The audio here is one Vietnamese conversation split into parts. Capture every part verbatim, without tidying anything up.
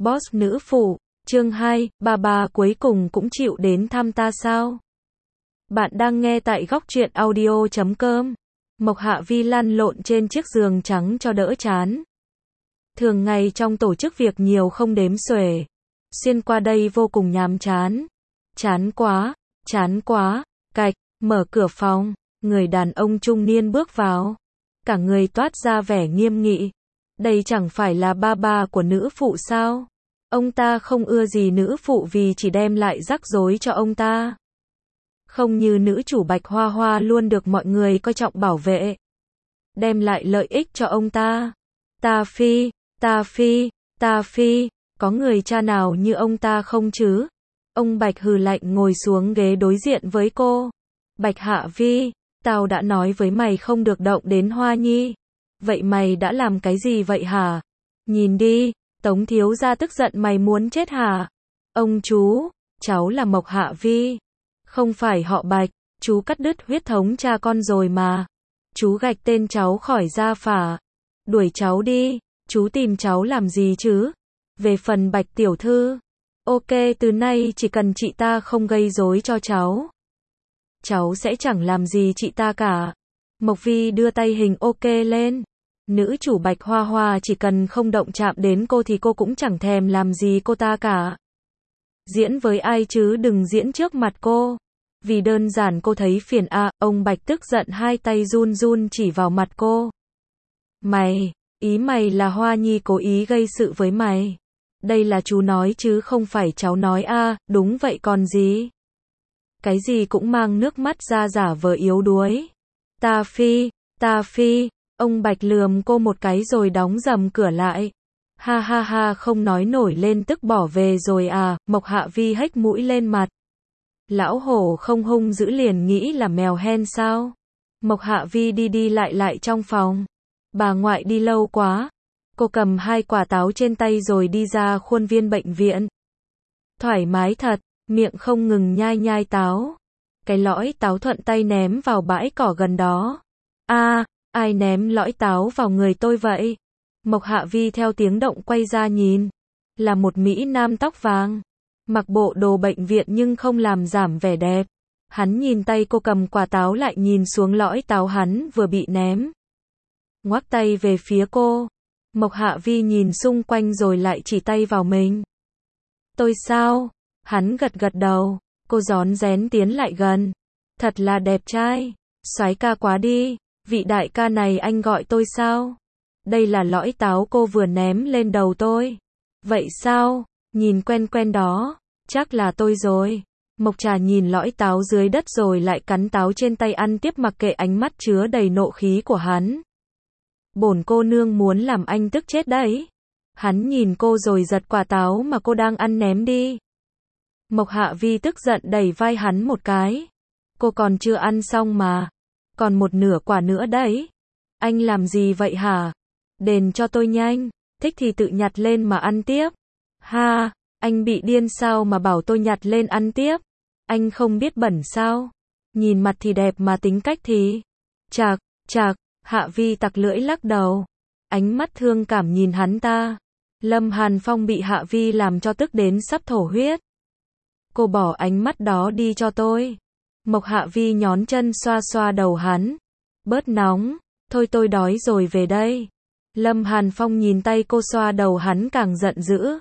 Boss nữ phụ, chương hai, bà bà cuối cùng cũng chịu đến thăm ta sao? Bạn đang nghe tại góc truyện audio chấm com. Mộc Hạ Vi lăn lộn trên chiếc giường trắng cho đỡ chán. Thường ngày trong tổ chức việc nhiều không đếm xuể. Xuyên qua đây vô cùng nhàm chán. Chán quá, chán quá, cạch, mở cửa phòng, người đàn ông trung niên bước vào. Cả người toát ra vẻ nghiêm nghị. Đây chẳng phải là ba ba của nữ phụ sao? Ông ta không ưa gì nữ phụ vì chỉ đem lại rắc rối cho ông ta. Không như nữ chủ Bạch Hoa Hoa luôn được mọi người coi trọng bảo vệ. Đem lại lợi ích cho ông ta. Ta phi, ta phi, ta phi, có người cha nào như ông ta không chứ? Ông Bạch hừ lạnh ngồi xuống ghế đối diện với cô. Bạch Hạ Vi, tao đã nói với mày không được động đến Hoa Nhi. Vậy mày đã làm cái gì vậy hả? Nhìn đi, Tống thiếu gia tức giận mày muốn chết hả? Ông chú, cháu là Mộc Hạ Vi. Không phải họ Bạch, chú cắt đứt huyết thống cha con rồi mà. Chú gạch tên cháu khỏi gia phả. Đuổi cháu đi, chú tìm cháu làm gì chứ? Về phần Bạch tiểu thư, ok từ nay chỉ cần chị ta không gây rối cho cháu. Cháu sẽ chẳng làm gì chị ta cả. Mộc Vi đưa tay hình ok lên. Nữ chủ Bạch Hoa Hoa chỉ cần không động chạm đến cô thì cô cũng chẳng thèm làm gì cô ta cả. Diễn với ai chứ đừng diễn trước mặt cô. Vì đơn giản cô thấy phiền à, ông Bạch tức giận hai tay run run chỉ vào mặt cô. Mày, ý mày là Hoa Nhi cố ý gây sự với mày. Đây là chú nói chứ không phải cháu nói à, đúng vậy còn gì. Cái gì cũng mang nước mắt ra giả vờ yếu đuối. Ta phi, ta phi. Ông Bạch lườm cô một cái rồi đóng rầm cửa lại. Ha ha ha không nói nổi lên tức bỏ về rồi à, Mộc Hạ Vi hếch mũi lên mặt. Lão hổ không hung dữ liền nghĩ là mèo hen sao. Mộc Hạ Vi đi đi lại lại trong phòng. Bà ngoại đi lâu quá. Cô cầm hai quả táo trên tay rồi đi ra khuôn viên bệnh viện. Thoải mái thật, miệng không ngừng nhai nhai táo. Cái lõi táo thuận tay ném vào bãi cỏ gần đó. A à, ai ném lõi táo vào người tôi vậy? Mộc Hạ Vi theo tiếng động quay ra nhìn. Là một Mỹ Nam tóc vàng. Mặc bộ đồ bệnh viện nhưng không làm giảm vẻ đẹp. Hắn nhìn tay cô cầm quả táo lại nhìn xuống lõi táo hắn vừa bị ném. Ngoắc tay về phía cô. Mộc Hạ Vi nhìn xung quanh rồi lại chỉ tay vào mình. Tôi sao? Hắn gật gật đầu. Cô rón rén tiến lại gần. Thật là đẹp trai. Soái ca quá đi. Vị đại ca này anh gọi tôi sao? Đây là lõi táo cô vừa ném lên đầu tôi. Vậy sao? Nhìn quen quen đó. Chắc là tôi rồi. Mộc Trà nhìn lõi táo dưới đất rồi lại cắn táo trên tay ăn tiếp mặc kệ ánh mắt chứa đầy nộ khí của hắn. Bổn cô nương muốn làm anh tức chết đấy. Hắn nhìn cô rồi giật quả táo mà cô đang ăn ném đi. Mộc Hạ Vi tức giận đẩy vai hắn một cái. Cô còn chưa ăn xong mà. Còn một nửa quả nữa đấy. Anh làm gì vậy hả? Đền cho tôi nhanh. Thích thì tự nhặt lên mà ăn tiếp. Ha, anh bị điên sao mà bảo tôi nhặt lên ăn tiếp? Anh không biết bẩn sao? Nhìn mặt thì đẹp mà tính cách thì... Chạc, chạc, Hạ Vi tặc lưỡi lắc đầu. Ánh mắt thương cảm nhìn hắn ta. Lâm Hàn Phong bị Hạ Vi làm cho tức đến sắp thổ huyết. Cô bỏ ánh mắt đó đi cho tôi. Mộc Hạ Vi nhón chân xoa xoa đầu hắn. Bớt nóng, thôi tôi đói rồi về đây. Lâm Hàn Phong nhìn tay cô xoa đầu hắn càng giận dữ.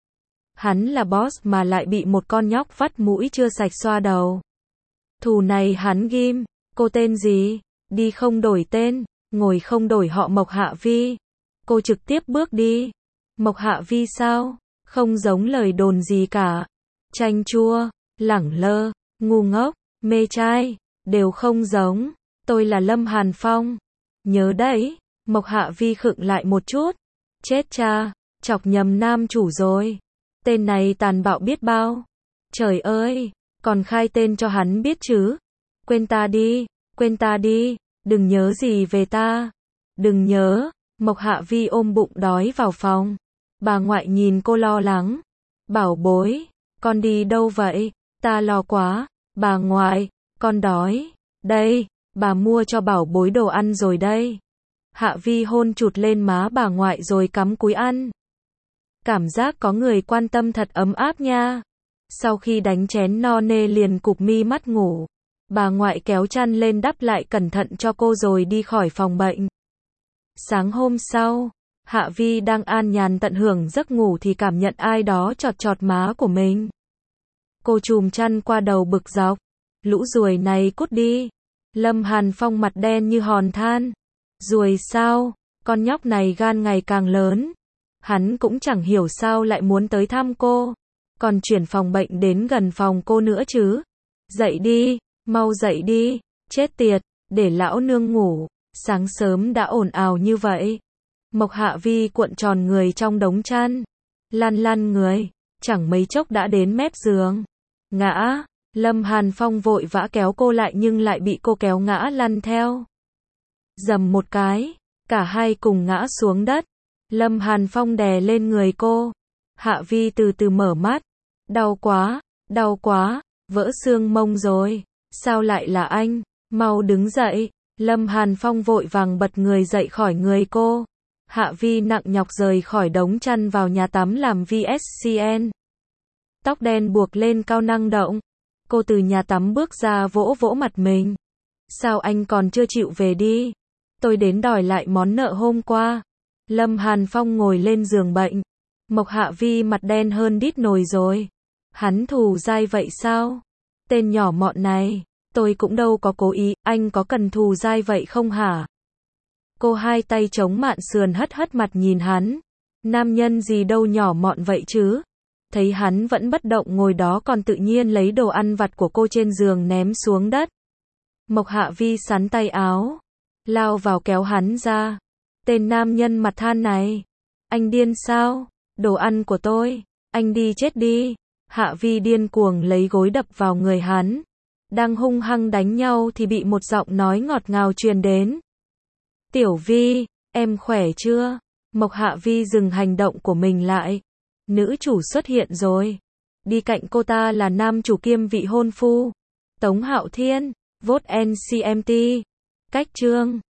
Hắn là boss mà lại bị một con nhóc vắt mũi chưa sạch xoa đầu. Thù này hắn ghim, cô tên gì? Đi không đổi tên, ngồi không đổi họ Mộc Hạ Vi. Cô trực tiếp bước đi. Mộc Hạ Vi sao? Không giống lời đồn gì cả. Chanh chua, lẳng lơ, ngu ngốc, mê trai, đều không giống. Tôi là Lâm Hàn Phong. Nhớ đấy, Mộc Hạ Vi khựng lại một chút. Chết cha, chọc nhầm nam chủ rồi. Tên này tàn bạo biết bao. Trời ơi, còn khai tên cho hắn biết chứ. Quên ta đi, quên ta đi, đừng nhớ gì về ta. Đừng nhớ, Mộc Hạ Vi ôm bụng đói vào phòng. Bà ngoại nhìn cô lo lắng. Bảo bối, con đi đâu vậy? Ta lo quá. Bà ngoại, con đói. Đây, bà mua cho bảo bối đồ ăn rồi đây. Hạ Vi hôn chụt lên má bà ngoại rồi cắm cúi ăn. Cảm giác có người quan tâm thật ấm áp nha. Sau khi đánh chén no nê liền cụp mi mắt ngủ. Bà ngoại kéo chăn lên đắp lại cẩn thận cho cô rồi đi khỏi phòng bệnh. Sáng hôm sau, Hạ Vi đang an nhàn tận hưởng giấc ngủ thì cảm nhận ai đó chọt chọt má của mình. Cô chùm chăn qua đầu bực dọc. Lũ ruồi này cút đi. Lâm Hàn Phong mặt đen như hòn than. Ruồi sao? Con nhóc này gan ngày càng lớn. Hắn cũng chẳng hiểu sao lại muốn tới thăm cô. Còn chuyển phòng bệnh đến gần phòng cô nữa chứ. Dậy đi, mau dậy đi. Chết tiệt, để lão nương ngủ. Sáng sớm đã ồn ào như vậy. Mộc Hạ Vi cuộn tròn người trong đống chăn. Lăn lăn người. Chẳng mấy chốc đã đến mép giường. Ngã. Lâm Hàn Phong vội vã kéo cô lại nhưng lại bị cô kéo ngã lăn theo. Dầm một cái. Cả hai cùng ngã xuống đất. Lâm Hàn Phong đè lên người cô. Hạ Vi từ từ mở mắt. Đau quá, đau quá, vỡ xương mông rồi. Sao lại là anh? Mau đứng dậy. Lâm Hàn Phong vội vàng bật người dậy khỏi người cô. Hạ Vi nặng nhọc rời khỏi đống chăn vào nhà tắm làm vê ét xê en. Tóc đen buộc lên cao năng động. Cô từ nhà tắm bước ra vỗ vỗ mặt mình. Sao anh còn chưa chịu về đi? Tôi đến đòi lại món nợ hôm qua. Lâm Hàn Phong ngồi lên giường bệnh. Mộc Hạ Vi mặt đen hơn đít nồi rồi. Hắn thù dai vậy sao? Tên nhỏ mọn này. Tôi cũng đâu có cố ý, anh có cần thù dai vậy không hả? Cô hai tay chống mạn sườn hất hất mặt nhìn hắn. Nam nhân gì đâu nhỏ mọn vậy chứ? Thấy hắn vẫn bất động ngồi đó còn tự nhiên lấy đồ ăn vặt của cô trên giường ném xuống đất. Mộc Hạ Vi sắn tay áo. Lao vào kéo hắn ra. Tên nam nhân mặt than này. Anh điên sao? Đồ ăn của tôi. Anh đi chết đi. Hạ Vi điên cuồng lấy gối đập vào người hắn. Đang hung hăng đánh nhau thì bị một giọng nói ngọt ngào truyền đến. Tiểu Vi, em khỏe chưa? Mộc Hạ Vi dừng hành động của mình lại. Nữ chủ xuất hiện rồi. Đi cạnh cô ta là nam chủ kiêm vị hôn phu. Tống Hạo Thiên, vote en xê em tê. Cách chương